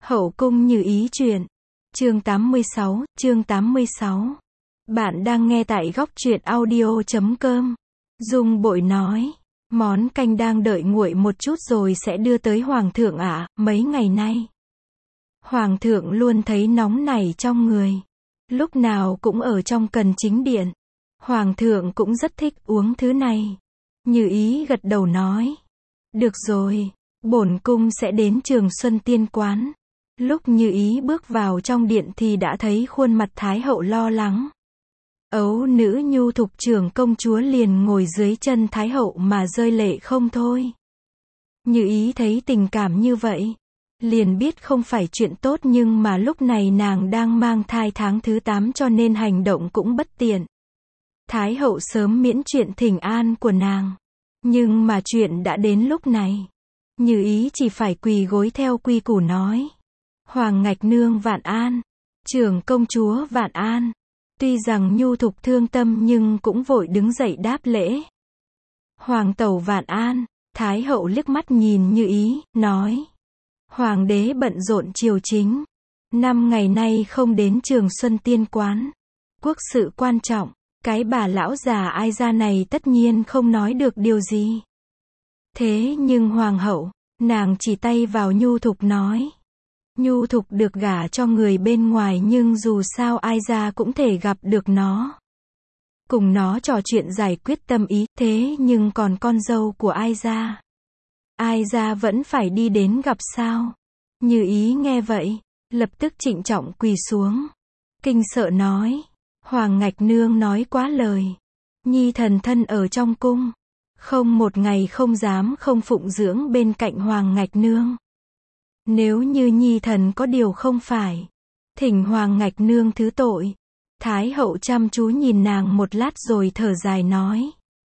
Hậu cung Như Ý truyện. Chương 86. Bạn đang nghe tại góc truyện audio.com. Dung Bội nói, món canh đang đợi nguội một chút rồi sẽ đưa tới Hoàng thượng ạ, mấy ngày nay. Hoàng thượng luôn thấy nóng nảy trong người. Lúc nào cũng ở trong Cần Chính Điện. Hoàng thượng cũng rất thích uống thứ này. Như Ý gật đầu nói. Được rồi, bổn cung sẽ đến Trường Xuân Tiên Quán. Lúc Như Ý bước vào trong điện thì đã thấy khuôn mặt Thái hậu lo lắng. Ấu nữ nhu thục trưởng công chúa liền ngồi dưới chân Thái hậu mà rơi lệ không thôi. Như Ý thấy tình cảm như vậy, liền biết không phải chuyện tốt, nhưng mà lúc này nàng đang mang thai tháng thứ 8 cho nên hành động cũng bất tiện. Thái hậu sớm miễn chuyện thỉnh an của nàng. Nhưng mà chuyện đã đến lúc này. Như Ý chỉ phải quỳ gối theo quy củ nói. Hoàng ngạch nương vạn an. Trưởng công chúa vạn an. Tuy rằng nhu thục thương tâm nhưng cũng vội đứng dậy đáp lễ. Hoàng tẩu vạn an. Thái hậu liếc mắt nhìn Như Ý, nói. Hoàng đế bận rộn triều chính. 5 ngày nay không đến Trường Xuân Tiên Quán. Quốc sự quan trọng. Cái bà lão già Ai Gia này tất nhiên không nói được điều gì. Thế nhưng hoàng hậu, nàng chỉ tay vào nhu thục nói. Nhu thục được gả cho người bên ngoài nhưng dù sao Ai Gia cũng thể gặp được nó. Cùng nó trò chuyện giải quyết tâm ý, thế nhưng còn con dâu của Ai Gia. Ai Gia vẫn phải đi đến gặp sao? Như Ý nghe vậy, lập tức trịnh trọng quỳ xuống. Kinh sợ nói. Hoàng ngạch nương nói quá lời. Nhi thần thân ở trong cung. Không một ngày không dám không phụng dưỡng bên cạnh Hoàng ngạch nương. Nếu như Nhi thần có điều không phải, thỉnh Hoàng ngạch nương thứ tội. Thái hậu chăm chú nhìn nàng một lát rồi thở dài nói.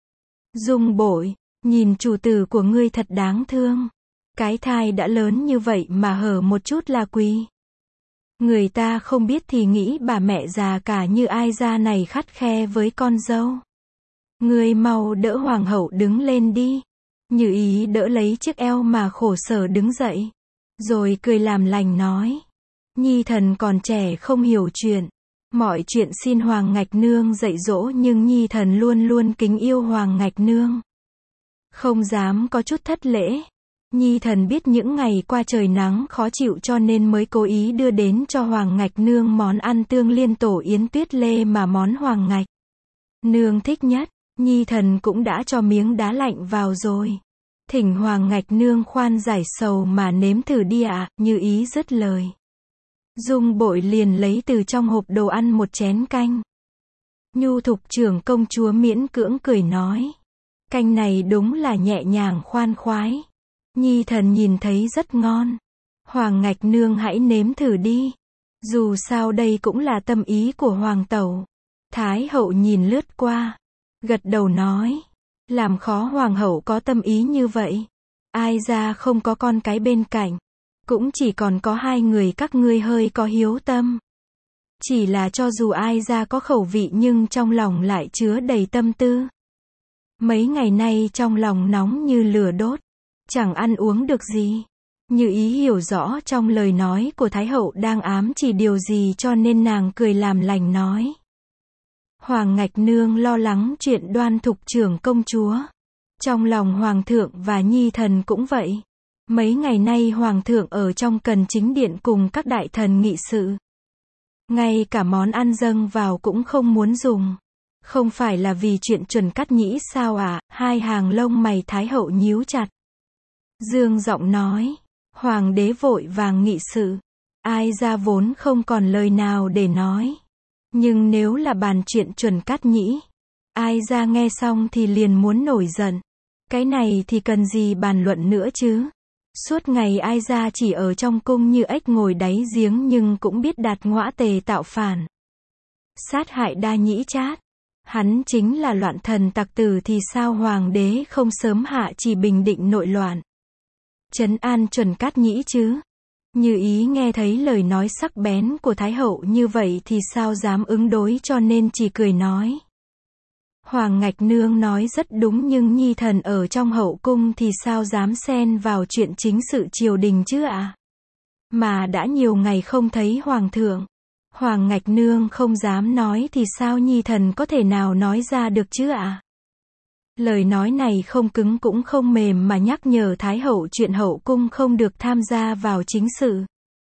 Dung Bội, nhìn chủ tử của ngươi thật đáng thương. Cái thai đã lớn như vậy mà hở một chút là quỳ. Người ta không biết thì nghĩ bà mẹ già cả như Ai Gia này khắt khe với con dâu. Ngươi mau đỡ hoàng hậu đứng lên đi. Như Ý đỡ lấy chiếc eo mà khổ sở đứng dậy. Rồi cười làm lành nói. Nhi thần còn trẻ không hiểu chuyện. Mọi chuyện xin Hoàng ngạch nương dạy dỗ, nhưng Nhi thần luôn luôn kính yêu Hoàng ngạch nương. Không dám có chút thất lễ. Nhi thần biết những ngày qua trời nắng khó chịu cho nên mới cố ý đưa đến cho Hoàng ngạch nương món ăn tương liên tổ yến tuyết lê mà món Hoàng ngạch nương thích nhất. Nhi thần cũng đã cho miếng đá lạnh vào rồi. Thỉnh Hoàng ngạch nương khoan giải sầu mà nếm thử đi ạ. Như Ý dứt lời, Dung Bội liền lấy từ trong hộp đồ ăn một chén canh. Nhu thục trưởng công chúa miễn cưỡng cười nói. Canh này đúng là nhẹ nhàng khoan khoái. Nhi thần nhìn thấy rất ngon. Hoàng ngạch nương hãy nếm thử đi. Dù sao đây cũng là tâm ý của hoàng tẩu. Thái hậu nhìn lướt qua, gật đầu nói. Làm khó hoàng hậu có tâm ý như vậy. Ai Gia không có con cái bên cạnh. Cũng chỉ còn có 2 người các ngươi hơi có hiếu tâm. Chỉ là cho dù Ai Gia có khẩu vị nhưng trong lòng lại chứa đầy tâm tư. Mấy ngày nay trong lòng nóng như lửa đốt. Chẳng ăn uống được gì. Như Ý hiểu rõ trong lời nói của Thái hậu đang ám chỉ điều gì cho nên nàng cười làm lành nói. Hoàng ngạch nương lo lắng chuyện Đoan thục trưởng công chúa. Trong lòng hoàng thượng và Nhi thần cũng vậy. Mấy ngày nay hoàng thượng ở trong Cần Chính Điện cùng các đại thần nghị sự. Ngay cả món ăn dâng vào cũng không muốn dùng. Không phải là vì chuyện chuẩn cắt nhĩ sao à? Hai hàng lông mày Thái hậu nhíu chặt. Dương giọng nói. Hoàng đế vội vàng nghị sự. Ai Gia vốn không còn lời nào để nói. Nhưng nếu là bàn chuyện chuẩn cắt nhĩ, Ai Gia nghe xong thì liền muốn nổi giận. Cái này thì cần gì bàn luận nữa chứ. Suốt ngày Ai Gia chỉ ở trong cung như ếch ngồi đáy giếng nhưng cũng biết đạt ngõa tề tạo phản. Sát hại Đa Nhĩ Trát. Hắn chính là loạn thần tặc tử thì sao hoàng đế không sớm hạ chỉ bình định nội loạn. Trấn an chuẩn cát nhĩ chứ. Như Ý nghe thấy lời nói sắc bén của Thái hậu như vậy thì sao dám ứng đối cho nên chỉ cười nói. Hoàng ngạch nương nói rất đúng nhưng Nhi thần ở trong hậu cung thì sao dám xen vào chuyện chính sự triều đình chứ ạ. Mà đã nhiều ngày không thấy hoàng thượng. Hoàng Ngạch Nương không dám nói thì sao nhi thần có thể nào nói ra được chứ ạ? Lời nói này không cứng cũng không mềm mà nhắc nhở Thái hậu chuyện hậu cung không được tham gia vào chính sự.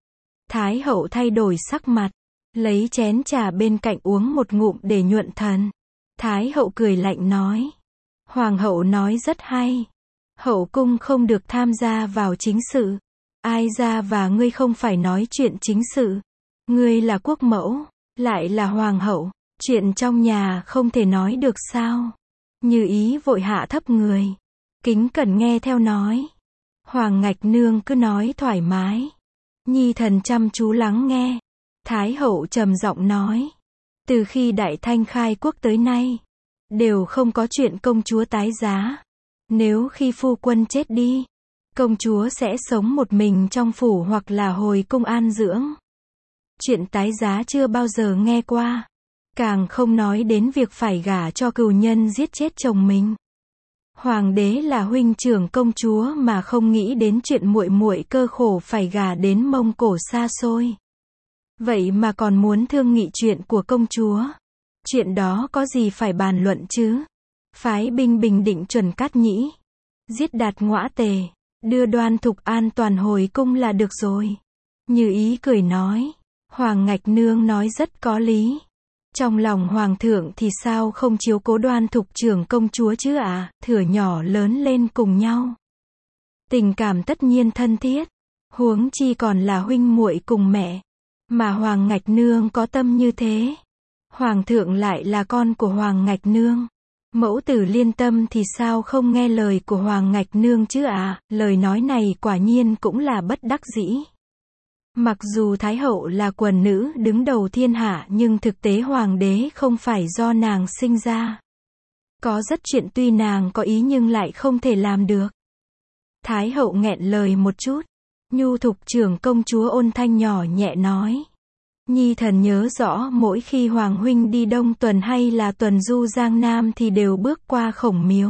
Thái hậu thay đổi sắc mặt, lấy chén trà bên cạnh uống một ngụm để nhuận thần. Thái hậu cười lạnh nói. Hoàng hậu nói rất hay. Hậu cung không được tham gia vào chính sự. Ai ra và ngươi không phải nói chuyện chính sự. Ngươi là quốc mẫu, lại là hoàng hậu. Chuyện trong nhà không thể nói được sao? Như Ý vội hạ thấp người. Kính cẩn nghe theo nói. Hoàng Ngạch Nương cứ nói thoải mái. Nhi thần chăm chú lắng nghe. Thái hậu trầm giọng nói. Từ khi Đại Thanh khai quốc tới nay, đều không có chuyện công chúa tái giá. Nếu khi phu quân chết đi, công chúa sẽ sống một mình trong phủ hoặc là hồi cung an dưỡng. Chuyện tái giá chưa bao giờ nghe qua. Càng không nói đến việc phải gả cho cừu nhân giết chết chồng mình. Hoàng đế là huynh trưởng công chúa mà không nghĩ đến chuyện muội muội cơ khổ phải gả đến Mông Cổ xa xôi. Vậy mà còn muốn thương nghị chuyện của công chúa. Chuyện đó có gì phải bàn luận chứ? Phái binh bình định chuẩn Cát Nhĩ, giết Đạt Ngõa Tề, đưa Đoan Thục an toàn hồi cung là được rồi. Như Ý cười nói. Hoàng Ngạch Nương nói rất có lý. Trong lòng hoàng thượng thì sao không chiếu cố Đoan Thục trưởng công chúa chứ ạ? Thửa nhỏ lớn lên cùng nhau, tình cảm tất nhiên thân thiết. Huống chi còn là huynh muội cùng mẹ. Mà Hoàng Ngạch Nương có tâm như thế. Hoàng thượng lại là con của Hoàng Ngạch Nương. Mẫu tử liên tâm thì sao không nghe lời của Hoàng Ngạch Nương chứ ạ? Lời nói này quả nhiên cũng là bất đắc dĩ. Mặc dù Thái hậu là quần nữ đứng đầu thiên hạ nhưng thực tế hoàng đế không phải do nàng sinh ra. Có rất chuyện tuy nàng có ý nhưng lại không thể làm được. Thái hậu nghẹn lời một chút. Nhu Thục trưởng công chúa ôn thanh nhỏ nhẹ nói. Nhi thần nhớ rõ mỗi khi Hoàng huynh đi Đông tuần hay là tuần du Giang Nam thì đều bước qua Khổng Miếu.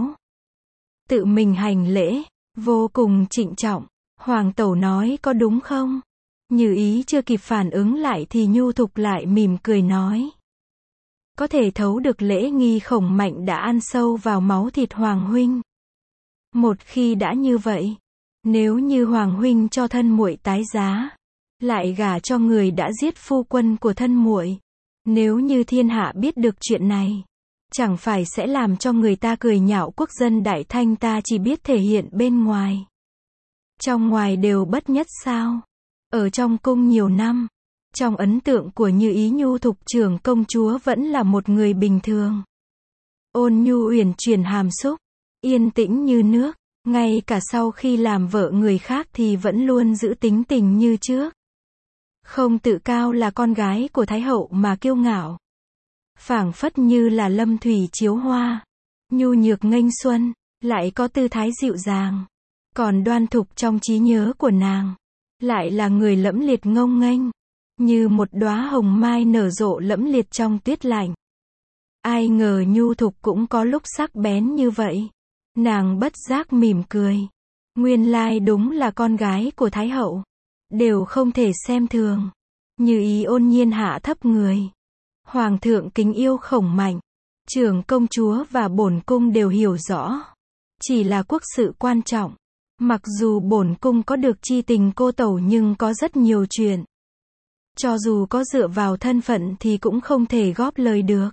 Tự mình hành lễ, vô cùng trịnh trọng. Hoàng tẩu nói có đúng không? Như Ý chưa kịp phản ứng lại thì Nhu Thục lại mỉm cười nói. Có thể thấu được lễ nghi Khổng Mạnh đã ăn sâu vào máu thịt Hoàng huynh. Một khi đã như vậy, nếu như Hoàng huynh cho thân muội tái giá, lại gả cho người đã giết phu quân của thân muội, nếu như thiên hạ biết được chuyện này, chẳng phải sẽ làm cho người ta cười nhạo quốc dân Đại Thanh ta chỉ biết thể hiện bên ngoài. Trong ngoài đều bất nhất sao? Ở trong cung nhiều năm, trong ấn tượng của Như Ý Nhu Thục trưởng công chúa vẫn là một người bình thường. Ôn nhu uyển chuyển hàm xúc, yên tĩnh như nước, ngay cả sau khi làm vợ người khác thì vẫn luôn giữ tính tình như trước. Không tự cao là con gái của Thái hậu mà kiêu ngạo. Phảng phất như là lâm thủy chiếu hoa, nhu nhược nghênh xuân, lại có tư thái dịu dàng. Còn Đoan Thục trong trí nhớ của nàng, lại là người lẫm liệt ngông nghênh, như một đóa hồng mai nở rộ lẫm liệt trong tuyết lạnh. Ai ngờ Nhu Thục cũng có lúc sắc bén như vậy. Nàng bất giác mỉm cười. Nguyên lai đúng là con gái của Thái hậu. Đều không thể xem thường. Như Ý ôn nhiên hạ thấp người. Hoàng thượng kính yêu Khổng Mạnh, trưởng công chúa và bổn cung đều hiểu rõ. Chỉ là quốc sự quan trọng. Mặc dù bổn cung có được chi tình cô tẩu nhưng có rất nhiều chuyện. Cho dù có dựa vào thân phận thì cũng không thể góp lời được.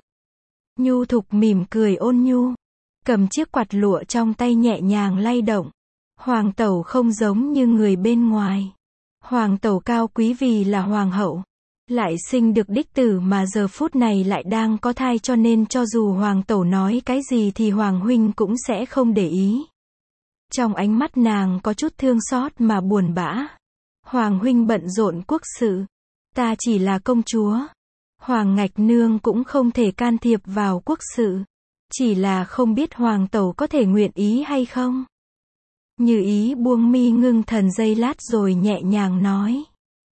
Nhu Thục mỉm cười ôn nhu, cầm chiếc quạt lụa trong tay nhẹ nhàng lay động. Hoàng tẩu không giống như người bên ngoài. Hoàng tẩu cao quý vì là hoàng hậu, lại sinh được đích tử mà giờ phút này lại đang có thai cho nên cho dù hoàng tẩu nói cái gì thì hoàng huynh cũng sẽ không để ý. Trong ánh mắt nàng có chút thương xót mà buồn bã. Hoàng huynh bận rộn quốc sự, ta chỉ là công chúa. Hoàng Ngạch Nương cũng không thể can thiệp vào quốc sự. Chỉ là không biết hoàng tẩu có thể nguyện ý hay không. Như Ý buông mi ngưng thần giây lát rồi nhẹ nhàng nói.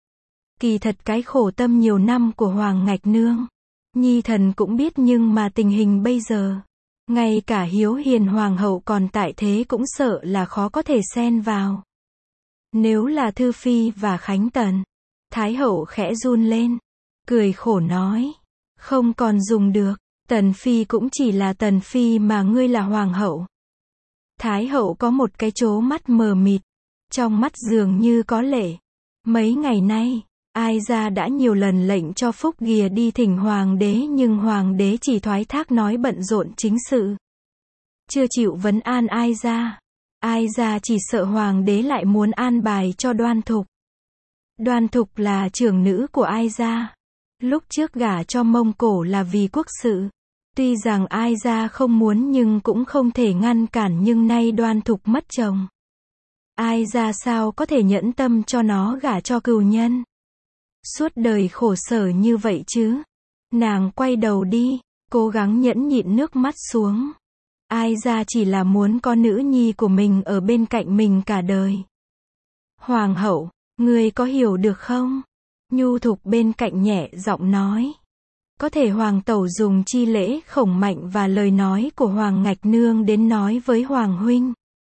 Kỳ thật cái khổ tâm nhiều năm của Hoàng Ngạch Nương, nhi thần cũng biết nhưng mà tình hình bây giờ, ngay cả Hiếu Hiền hoàng hậu còn tại thế cũng sợ là khó có thể xen vào. Nếu là Thư Phi và Khánh Tần. Thái hậu khẽ run lên. Cười khổ nói. Không còn dùng được. Tần Phi cũng chỉ là Tần Phi mà ngươi là hoàng hậu. Thái hậu có một cái trố mắt mờ mịt. Trong mắt dường như có lệ. Mấy ngày nay, Ai Gia đã nhiều lần lệnh cho Phúc Ghìa đi thỉnh hoàng đế nhưng hoàng đế chỉ thoái thác nói bận rộn chính sự. Chưa chịu vấn an Ai Gia. Ai Gia chỉ sợ hoàng đế lại muốn an bài cho Đoan Thục. Đoan Thục là trưởng nữ của Ai Gia. Lúc trước gả cho Mông Cổ là vì quốc sự. Tuy rằng Ai Gia không muốn nhưng cũng không thể ngăn cản, nhưng nay Đoan Thục mất chồng. Ai Gia sao có thể nhẫn tâm cho nó gả cho cừu nhân. Suốt đời khổ sở như vậy chứ. Nàng quay đầu đi, cố gắng nhẫn nhịn nước mắt xuống. Ai Gia chỉ là muốn có nữ nhi của mình ở bên cạnh mình cả đời. Hoàng hậu, ngươi có hiểu được không? Nhu Thục bên cạnh nhẹ giọng nói. Có thể hoàng tẩu dùng chi lễ khổng mạnh và lời nói của Hoàng Ngạch Nương đến nói với Hoàng huynh.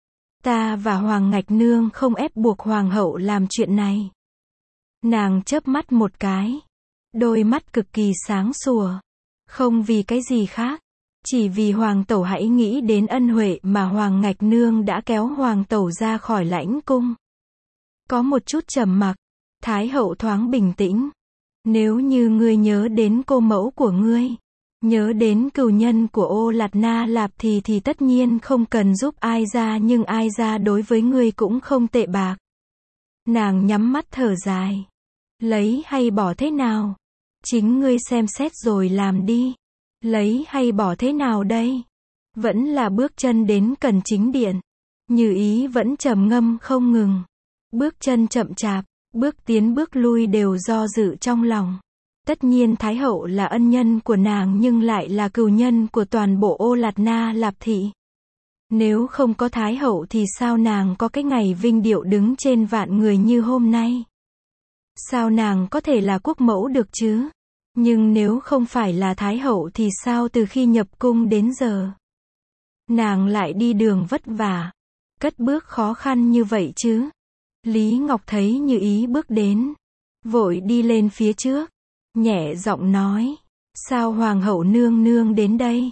Ta và Hoàng Ngạch Nương không ép buộc hoàng hậu làm chuyện này. Nàng chớp mắt một cái. Đôi mắt cực kỳ sáng sủa. Không vì cái gì khác. Chỉ vì hoàng tẩu hãy nghĩ đến ân huệ mà Hoàng Ngạch Nương đã kéo hoàng tẩu ra khỏi lãnh cung. Có một chút trầm mặc. Thái hậu thoáng bình tĩnh. Nếu như ngươi nhớ đến cô mẫu của ngươi, nhớ đến cừu nhân của Ô Lạt Na Lạp thì tất nhiên không cần giúp Ai Gia, nhưng Ai Gia đối với ngươi cũng không tệ bạc. Nàng nhắm mắt thở dài. Lấy hay bỏ thế nào? Chính ngươi xem xét rồi làm đi. Lấy hay bỏ thế nào đây? Vẫn là bước chân đến Cần Chính Điện. Như Ý vẫn trầm ngâm không ngừng. Bước chân chậm chạp. Bước tiến bước lui đều do dự trong lòng. Tất nhiên Thái hậu là ân nhân của nàng nhưng lại là cừu nhân của toàn bộ Ô Lạt Na Lạp thị. Nếu không có Thái hậu thì sao nàng có cái ngày vinh điệu đứng trên vạn người như hôm nay? Sao nàng có thể là quốc mẫu được chứ? Nhưng nếu không phải là Thái hậu thì sao từ khi nhập cung đến giờ? Nàng lại đi đường vất vả, cất bước khó khăn như vậy chứ? Lý Ngọc thấy Như Ý bước đến, vội đi lên phía trước, nhẹ giọng nói, sao hoàng hậu nương nương đến đây?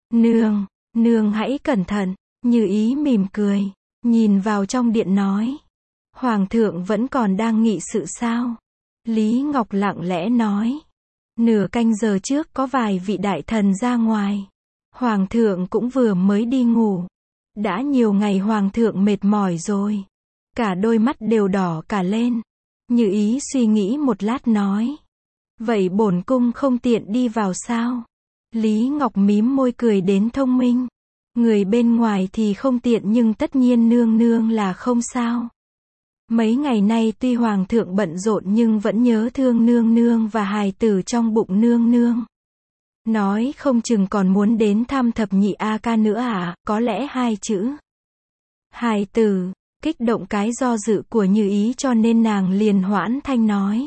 Nương hãy cẩn thận. Như Ý mỉm cười, nhìn vào trong điện nói, hoàng thượng vẫn còn đang nghị sự sao? Lý Ngọc lặng lẽ nói, nửa canh giờ trước có vài vị đại thần ra ngoài, hoàng thượng cũng vừa mới đi ngủ, đã nhiều ngày hoàng thượng mệt mỏi rồi. Cả đôi mắt đều đỏ cả lên. Như Ý suy nghĩ một lát nói. Vậy bổn cung không tiện đi vào sao? Lý Ngọc mím môi cười đến thông minh. Người bên ngoài thì không tiện nhưng tất nhiên nương nương là không sao. Mấy ngày nay tuy hoàng thượng bận rộn nhưng vẫn nhớ thương nương nương và hài tử trong bụng nương nương. Nói không chừng còn muốn đến thăm thập nhị A Ca nữa à? Có lẽ hai chữ hài tử kích động cái do dự của Như Ý cho nên nàng liền hoãn thanh nói.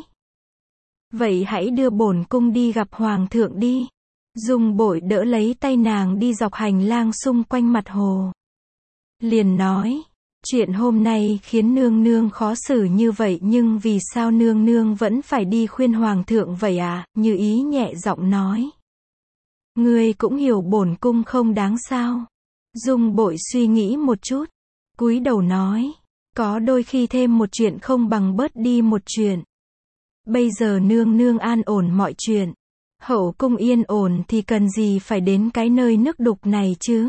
Vậy hãy đưa bổn cung đi gặp hoàng thượng đi. Dung Bội đỡ lấy tay nàng đi dọc hành lang xung quanh mặt hồ. Liền nói, chuyện hôm nay khiến nương nương khó xử như vậy nhưng vì sao nương nương vẫn phải đi khuyên hoàng thượng vậy à? Như Ý nhẹ giọng nói. Ngươi cũng hiểu bổn cung không đáng sao? Dung Bội suy nghĩ một chút. Cúi đầu nói, có đôi khi thêm một chuyện không bằng bớt đi một chuyện. Bây giờ nương nương an ổn mọi chuyện. Hậu cung yên ổn thì cần gì phải đến cái nơi nước đục này chứ?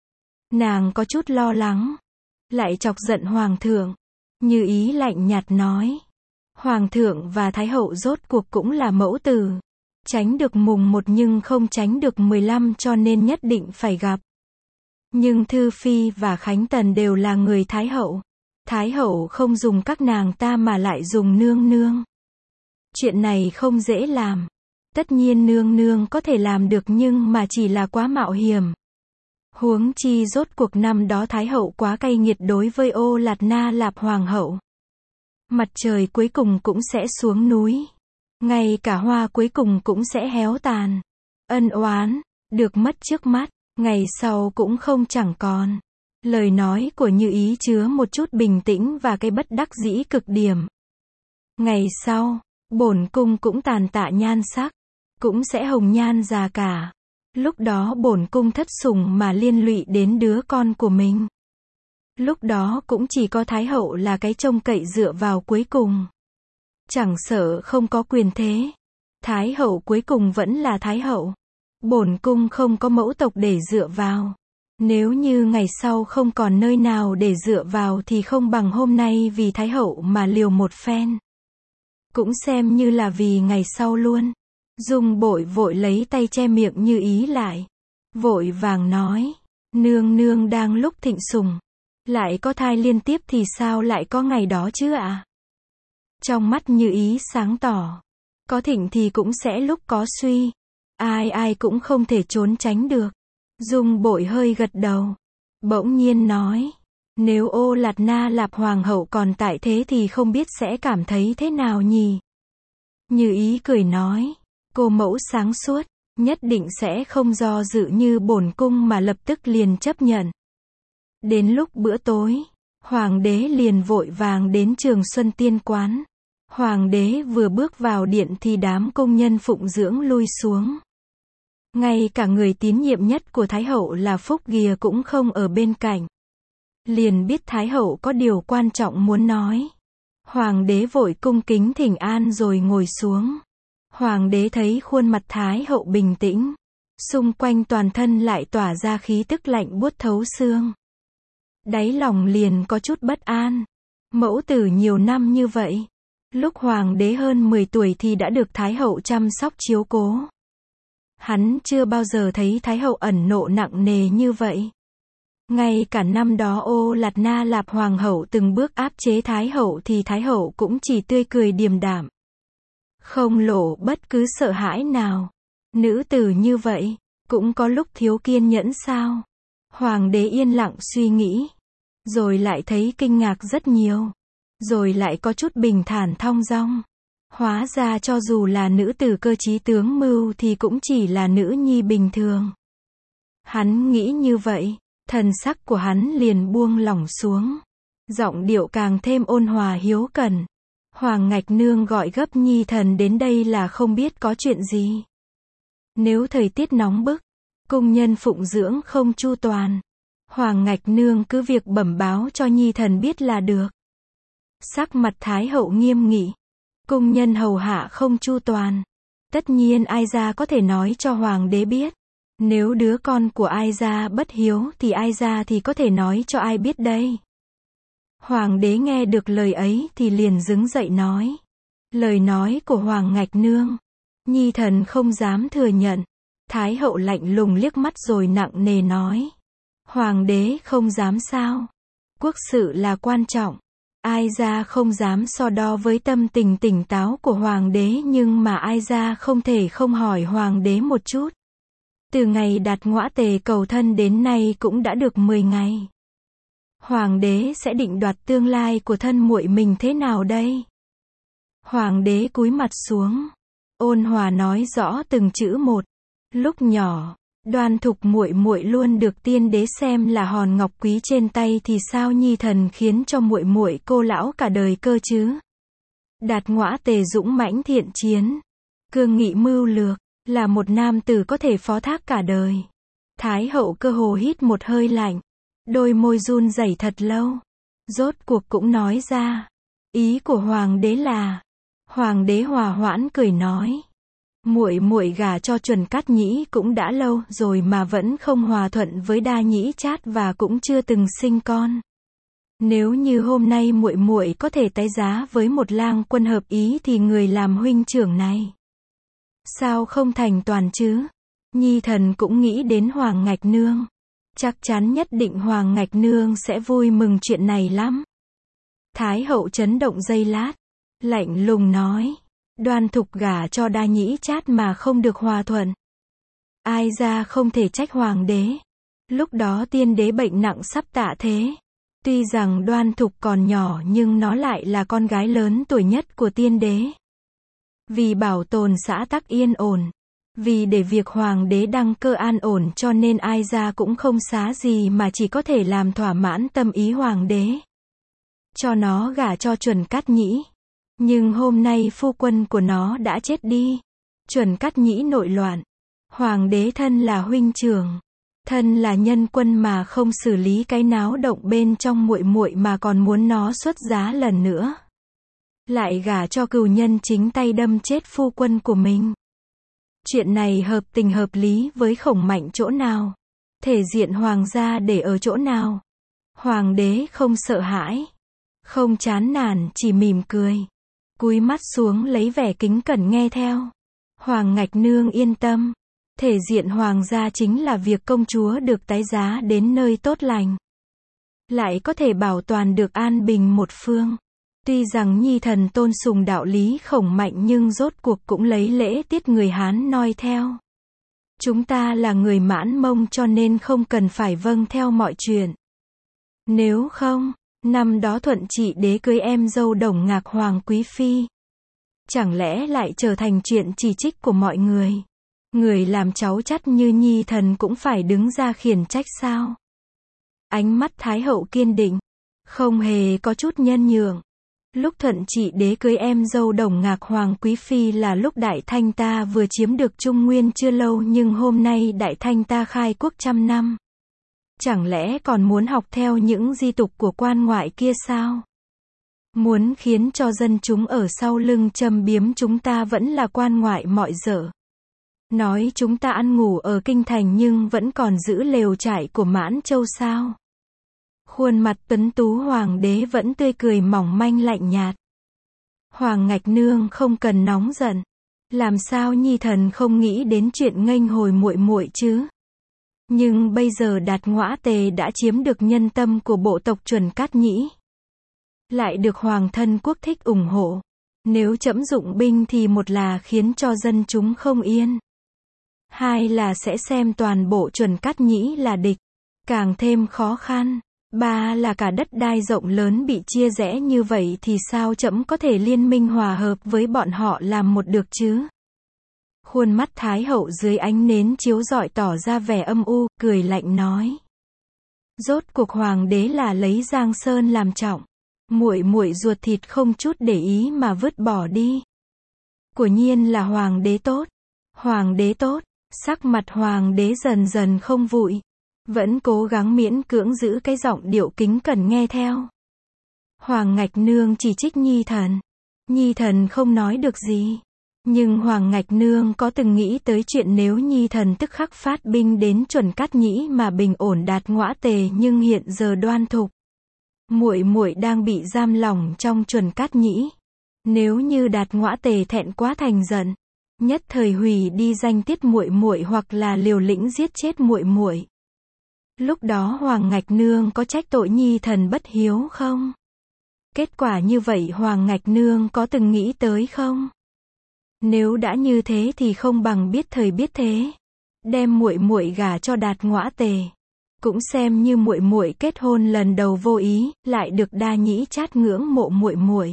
Nàng có chút lo lắng. Lại chọc giận hoàng thượng. Như Ý lạnh nhạt nói. Hoàng thượng và Thái hậu rốt cuộc cũng là mẫu tử. Tránh được mùng 1 nhưng không tránh được 15 cho nên nhất định phải gặp. Nhưng Thư Phi và Khánh Tần đều là người Thái hậu. Thái hậu không dùng các nàng ta mà lại dùng nương nương. Chuyện này không dễ làm. Tất nhiên nương nương có thể làm được nhưng mà chỉ là quá mạo hiểm. Huống chi rốt cuộc năm đó Thái hậu quá cay nghiệt đối với Ô Lạt Na Lạp hoàng hậu. Mặt trời cuối cùng cũng sẽ xuống núi. Ngay cả hoa cuối cùng cũng sẽ héo tàn. Ân oán, được mất trước mắt, ngày sau cũng không chẳng còn. Lời nói của Như Ý chứa một chút bình tĩnh và cái bất đắc dĩ cực điểm. Ngày sau, bổn cung cũng tàn tạ nhan sắc, cũng sẽ hồng nhan già cả. Lúc đó bổn cung thất sủng mà liên lụy đến đứa con của mình. Lúc đó cũng chỉ có Thái hậu là cái trông cậy dựa vào cuối cùng. Chẳng sợ không có quyền thế. Thái hậu cuối cùng vẫn là Thái hậu. Bổn cung không có mẫu tộc để dựa vào. Nếu như ngày sau không còn nơi nào để dựa vào thì không bằng hôm nay vì Thái hậu mà liều một phen. Cũng xem như là vì ngày sau luôn. Dung Bội vội lấy tay che miệng Như Ý lại. Vội vàng nói. Nương nương đang lúc thịnh sủng. Lại có thai liên tiếp thì sao lại có ngày đó chứ ạ? Trong mắt Như Ý sáng tỏ. Có thịnh thì cũng sẽ lúc có suy. Ai ai cũng không thể trốn tránh được. Dung Bội hơi gật đầu. Bỗng nhiên nói. Nếu Ô Lạt Na Lạp Hoàng hậu còn tại thế thì không biết sẽ cảm thấy thế nào nhỉ? Như Ý cười nói. Cô mẫu sáng suốt, nhất định sẽ không do dự như bổn cung mà lập tức liền chấp nhận. Đến lúc bữa tối, Hoàng đế liền vội vàng đến Trường Xuân Tiên Quán. Hoàng đế vừa bước vào điện thì đám công nhân phụng dưỡng lui xuống. Ngay cả người tín nhiệm nhất của Thái hậu là Phúc Ghìa cũng không ở bên cạnh. Liền biết Thái hậu có điều quan trọng muốn nói. Hoàng đế vội cung kính thỉnh an rồi ngồi xuống. Hoàng đế thấy khuôn mặt Thái hậu bình tĩnh. Xung quanh toàn thân lại tỏa ra khí tức lạnh buốt thấu xương. Đáy lòng liền có chút bất an. Mẫu tử nhiều năm như vậy. Lúc Hoàng đế hơn 10 tuổi thì đã được Thái hậu chăm sóc chiếu cố. Hắn chưa bao giờ thấy Thái hậu ẩn nộ nặng nề như vậy. Ngay cả năm đó Ô Lạt Na Lạp Hoàng hậu từng bước áp chế Thái hậu thì Thái hậu cũng chỉ tươi cười điềm đạm. Không lộ bất cứ sợ hãi nào. Nữ tử như vậy, cũng có lúc thiếu kiên nhẫn sao? Hoàng đế yên lặng suy nghĩ. Rồi lại thấy kinh ngạc rất nhiều. Rồi lại có chút bình thản thong dong. Hóa ra cho dù là nữ tử cơ trí tướng mưu thì cũng chỉ là nữ nhi bình thường. Hắn nghĩ như vậy, thần sắc của hắn liền buông lỏng xuống. Giọng điệu càng thêm ôn hòa hiếu cẩn. Hoàng Ngạch Nương gọi gấp nhi thần đến đây là không biết có chuyện gì. Nếu thời tiết nóng bức, cung nhân phụng dưỡng không chu toàn, Hoàng Ngạch Nương cứ việc bẩm báo cho nhi thần biết là được. Sắc mặt Thái hậu nghiêm nghị. Cung nhân hầu hạ không chu toàn. Tất nhiên ai gia có thể nói cho Hoàng đế biết. Nếu đứa con của ai gia bất hiếu thì ai gia thì có thể nói cho ai biết đây. Hoàng đế nghe được lời ấy thì liền đứng dậy nói. Lời nói của Hoàng Ngạch Nương, nhi thần không dám thừa nhận. Thái hậu lạnh lùng liếc mắt rồi nặng nề nói. Hoàng đế không dám sao? Quốc sự là quan trọng. Ai gia không dám so đo với tâm tình tỉnh táo của Hoàng đế nhưng mà ai gia không thể không hỏi Hoàng đế một chút. Từ ngày Đạt Ngõa Tề cầu thân đến nay cũng đã được 10 ngày. Hoàng đế sẽ định đoạt tương lai của thân muội mình thế nào đây? Hoàng đế cúi mặt xuống, ôn hòa nói rõ từng chữ một. Lúc nhỏ, Đoan Thục muội muội luôn được tiên đế xem là hòn ngọc quý trên tay thì sao nhi thần khiến cho muội muội cô lão cả đời cơ chứ? Đạt Ngõa Tề dũng mãnh thiện chiến, cương nghị mưu lược, là một nam tử có thể phó thác cả đời. Thái hậu cơ hồ hít một hơi lạnh, đôi môi run rẩy thật lâu, rốt cuộc cũng nói ra. Ý của Hoàng đế là. Hoàng đế hòa hoãn cười nói. Muội muội gả cho Chuẩn Cát Nhĩ cũng đã lâu rồi mà vẫn không hòa thuận với Đa Nhĩ Trát và cũng chưa từng sinh con. Nếu như hôm nay muội muội có thể tái giá với một lang quân hợp ý thì người làm huynh trưởng này sao không thành toàn chứ? Nhi thần cũng nghĩ đến Hoàng Ngạch Nương. Chắc chắn nhất định Hoàng Ngạch Nương sẽ vui mừng chuyện này lắm. Thái hậu chấn động giây lát, lạnh lùng nói. Đoan Thục gả cho Đa Nhĩ Trát mà không được hòa thuận. Ai ra không thể trách Hoàng đế. Lúc đó tiên đế bệnh nặng sắp tạ thế. Tuy rằng Đoan Thục còn nhỏ nhưng nó lại là con gái lớn tuổi nhất của tiên đế. Vì bảo tồn xã tắc yên ổn, Vì để việc hoàng đế đăng cơ an ổn cho nên ai ra cũng không xá gì mà chỉ có thể làm thỏa mãn tâm ý hoàng đế. Cho nó gả cho Chuẩn Cát Nhĩ. Nhưng hôm nay phu quân của nó đã chết đi. Chuẩn Cát Nhĩ nội loạn. Hoàng đế thân là huynh trưởng, thân là nhân quân mà không xử lý cái náo động bên trong muội muội mà còn muốn nó xuất giá lần nữa. Lại gả cho cừu nhân chính tay đâm chết phu quân của mình. Chuyện này hợp tình hợp lý với Khổng Mạnh chỗ nào? Thể diện hoàng gia để ở chỗ nào? Hoàng đế không sợ hãi, không chán nản, chỉ mỉm cười, cúi mắt xuống lấy vẻ kính cẩn nghe theo. Hoàng Ngạch Nương yên tâm, thể diện hoàng gia chính là việc công chúa được tái giá đến nơi tốt lành, lại có thể bảo toàn được an bình một phương. Tuy rằng nhi thần tôn sùng đạo lý Khổng Mạnh nhưng rốt cuộc cũng lấy lễ tiết người Hán noi theo. Chúng ta là người Mãn Mông cho nên không cần phải vâng theo mọi chuyện. Nếu không, năm đó Thuận Trị đế cưới em dâu Đồng Ngạc Hoàng Quý Phi, chẳng lẽ lại trở thành chuyện chỉ trích của mọi người? Người làm cháu chắt như nhi thần cũng phải đứng ra khiển trách sao? Ánh mắt Thái hậu kiên định, không hề có chút nhân nhượng. Lúc Thuận Trị đế cưới em dâu Đồng Ngạc Hoàng Quý Phi là lúc Đại Thanh ta vừa chiếm được Trung Nguyên chưa lâu, nhưng hôm nay Đại Thanh ta khai quốc 100 năm. Chẳng lẽ còn muốn học theo những di tục của quan ngoại kia sao? Muốn khiến cho dân chúng ở sau lưng châm biếm chúng ta vẫn là quan ngoại mọi dở. Nói chúng ta ăn ngủ ở kinh thành nhưng vẫn còn giữ lều trại của Mãn Châu sao? Khuôn mặt tuấn tú hoàng đế vẫn tươi cười mỏng manh lạnh nhạt. Hoàng Ngạch Nương không cần nóng giận. Làm sao nhi thần không nghĩ đến chuyện nghênh hồi muội muội chứ? Nhưng bây giờ Đạt Ngõa Tề đã chiếm được nhân tâm của bộ tộc Chuẩn Cát Nhĩ, lại được hoàng thân quốc thích ủng hộ. Nếu trẫm dụng binh thì một là khiến cho dân chúng không yên, hai là sẽ xem toàn bộ Chuẩn Cát Nhĩ là địch, càng thêm khó khăn. Ba là cả đất đai rộng lớn bị chia rẽ như vậy thì sao trẫm có thể liên minh hòa hợp với bọn họ làm một được chứ? Khuôn mắt Thái hậu dưới ánh nến chiếu rọi tỏ ra vẻ âm u, cười lạnh nói. Rốt cuộc hoàng đế là lấy Giang Sơn làm trọng, muội muội ruột thịt không chút để ý mà vứt bỏ đi. Quả nhiên là hoàng đế tốt. Hoàng đế tốt. Sắc mặt hoàng đế dần dần không vụi, vẫn cố gắng miễn cưỡng giữ cái giọng điệu kính cẩn nghe theo. Hoàng Ngạch Nương chỉ trích nhi thần. Nhi thần không nói được gì. Nhưng Hoàng Ngạch Nương có từng nghĩ tới chuyện nếu nhi thần tức khắc phát binh đến Chuẩn Cát Nhĩ mà bình ổn Đạt Ngõa Tề, nhưng hiện giờ Đoan Thục, muội muội đang bị giam lỏng trong Chuẩn Cát Nhĩ. Nếu như Đạt Ngõa Tề thẹn quá thành giận, nhất thời hủy đi danh tiết muội muội hoặc là liều lĩnh giết chết muội muội, lúc đó Hoàng Ngạch Nương có trách tội nhi thần bất hiếu không? Kết quả như vậy Hoàng Ngạch Nương có từng nghĩ tới không? Nếu đã như thế thì không bằng biết thời biết thế, đem muội muội gả cho Đạt Ngõa Tề, cũng xem như muội muội kết hôn lần đầu vô ý, lại được Đa Nhĩ chát ngưỡng mộ muội muội.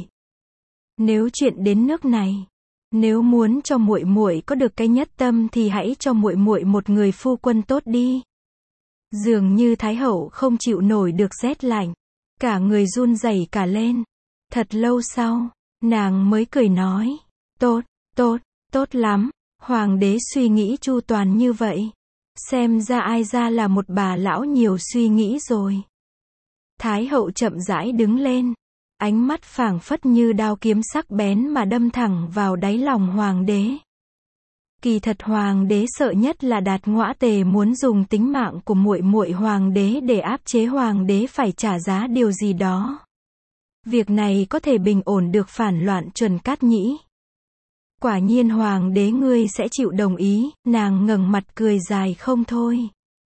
Nếu chuyện đến nước này, nếu muốn cho muội muội có được cái nhất tâm thì hãy cho muội muội một người phu quân tốt đi. Dường như Thái hậu không chịu nổi được rét lạnh, cả người run rẩy cả lên. Thật lâu sau, nàng mới cười nói, tốt, tốt, tốt lắm. Hoàng đế suy nghĩ chu toàn như vậy, xem ra ai ra là một bà lão nhiều suy nghĩ rồi. Thái hậu chậm rãi đứng lên, ánh mắt phảng phất như đao kiếm sắc bén mà đâm thẳng vào đáy lòng hoàng đế. Kỳ thật hoàng đế sợ nhất là Đạt Ngõa Tề muốn dùng tính mạng của muội muội hoàng đế để áp chế hoàng đế phải trả giá điều gì đó. Việc này có thể bình ổn được phản loạn Chuẩn Cát Nhĩ. Quả nhiên hoàng đế ngươi sẽ chịu đồng ý, nàng ngẩng mặt cười dài không thôi.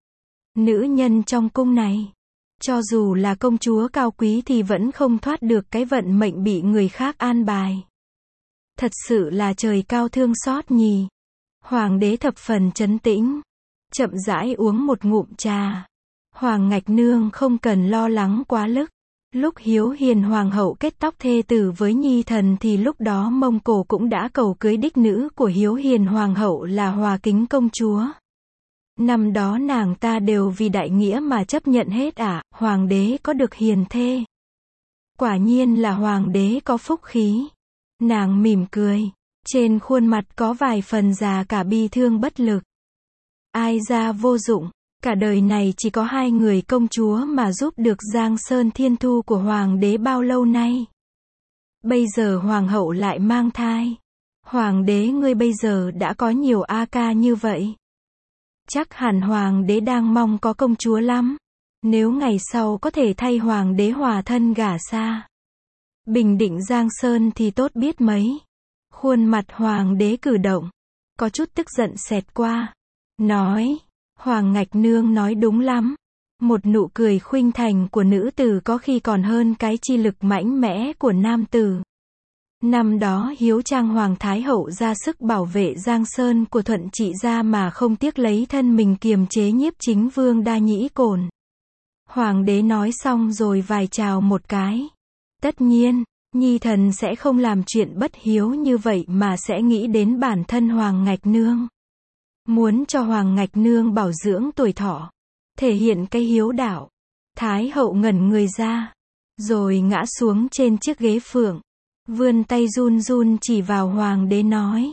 Nữ nhân trong cung này, cho dù là công chúa cao quý thì vẫn không thoát được cái vận mệnh bị người khác an bài. Thật sự là trời cao thương xót nhỉ. Hoàng đế thập phần trấn tĩnh, chậm rãi uống một ngụm trà. Hoàng Ngạch Nương không cần lo lắng quá mức. Lúc Hiếu Hiền hoàng hậu kết tóc thê tử với Nhi Thần thì lúc đó Mông Cổ cũng đã cầu cưới đích nữ của Hiếu Hiền hoàng hậu là Hòa Kính công chúa. Năm đó nàng ta đều vì đại nghĩa mà chấp nhận hết hoàng đế có được hiền thê. Quả nhiên là hoàng đế có phúc khí. Nàng mỉm cười, trên khuôn mặt có vài phần già cả bi thương bất lực. Ai ra vô dụng, cả đời này chỉ có 2 người công chúa mà giúp được Giang Sơn Thiên Thu của hoàng đế bao lâu nay. Bây giờ hoàng hậu lại mang thai. Hoàng đế ngươi bây giờ đã có nhiều a ca như vậy. Chắc hẳn hoàng đế đang mong có công chúa lắm. Nếu ngày sau có thể thay hoàng đế hòa thân gả xa, bình định Giang Sơn thì tốt biết mấy. Khuôn mặt hoàng đế cử động, có chút tức giận xẹt qua. Nói, Hoàng Ngạch Nương nói đúng lắm. Một nụ cười khuynh thành của nữ tử có khi còn hơn cái chi lực mạnh mẽ của nam tử. Năm đó Hiếu Trang Hoàng Thái Hậu ra sức bảo vệ Giang Sơn của Thuận Trị gia mà không tiếc lấy thân mình kiềm chế Nhiếp Chính Vương Đa Nhĩ Cổn. Hoàng đế nói xong rồi vài chào một cái. Tất nhiên, Nhi Thần sẽ không làm chuyện bất hiếu như vậy mà sẽ nghĩ đến bản thân Hoàng Ngạch Nương. Muốn cho Hoàng Ngạch Nương bảo dưỡng tuổi thọ, thể hiện cái hiếu đạo. Thái hậu ngẩn người ra, rồi ngã xuống trên chiếc ghế phượng, vươn tay run run chỉ vào hoàng đế nói.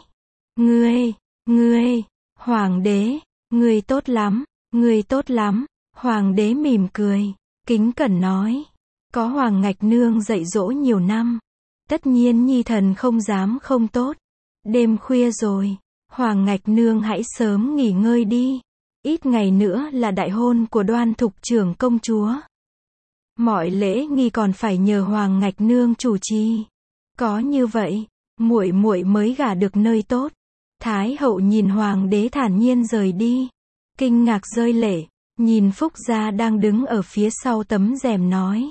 Ngươi, hoàng đế, ngươi tốt lắm, ngươi tốt lắm. Hoàng đế mỉm cười, kính cẩn nói. Có Hoàng Ngạch Nương dạy dỗ nhiều năm, tất nhiên Nhi Thần không dám không tốt. Đêm khuya rồi, Hoàng Ngạch Nương hãy sớm nghỉ ngơi đi. Ít ngày nữa là đại hôn của Đoan Thục trưởng công chúa. Mọi lễ nghi còn phải nhờ Hoàng Ngạch Nương chủ trì. Có như vậy, muội muội mới gả được nơi tốt. Thái hậu nhìn hoàng đế thản nhiên rời đi, kinh ngạc rơi lệ, nhìn Phúc Gia đang đứng ở phía sau tấm rèm nói.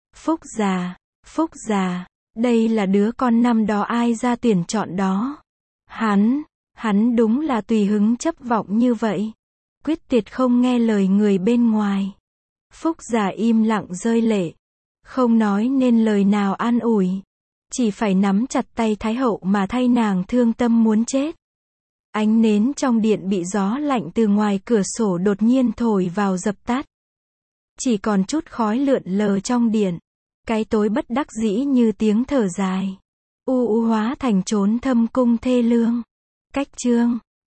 Phúc Gia, đây là đứa con năm đó ai ra tuyển chọn đó. Hắn đúng là tùy hứng chấp vọng như vậy. Quyết tuyệt không nghe lời người bên ngoài. Phúc Gia im lặng rơi lệ, không nói nên lời nào an ủi. Chỉ phải nắm chặt tay Thái hậu mà thay nàng thương tâm muốn chết. Ánh nến trong điện bị gió lạnh từ ngoài cửa sổ đột nhiên thổi vào dập tắt. Chỉ còn chút khói lượn lờ trong điện. Cái tối bất đắc dĩ như tiếng thở dài. U hóa thành chốn thâm cung thê lương. Cách chương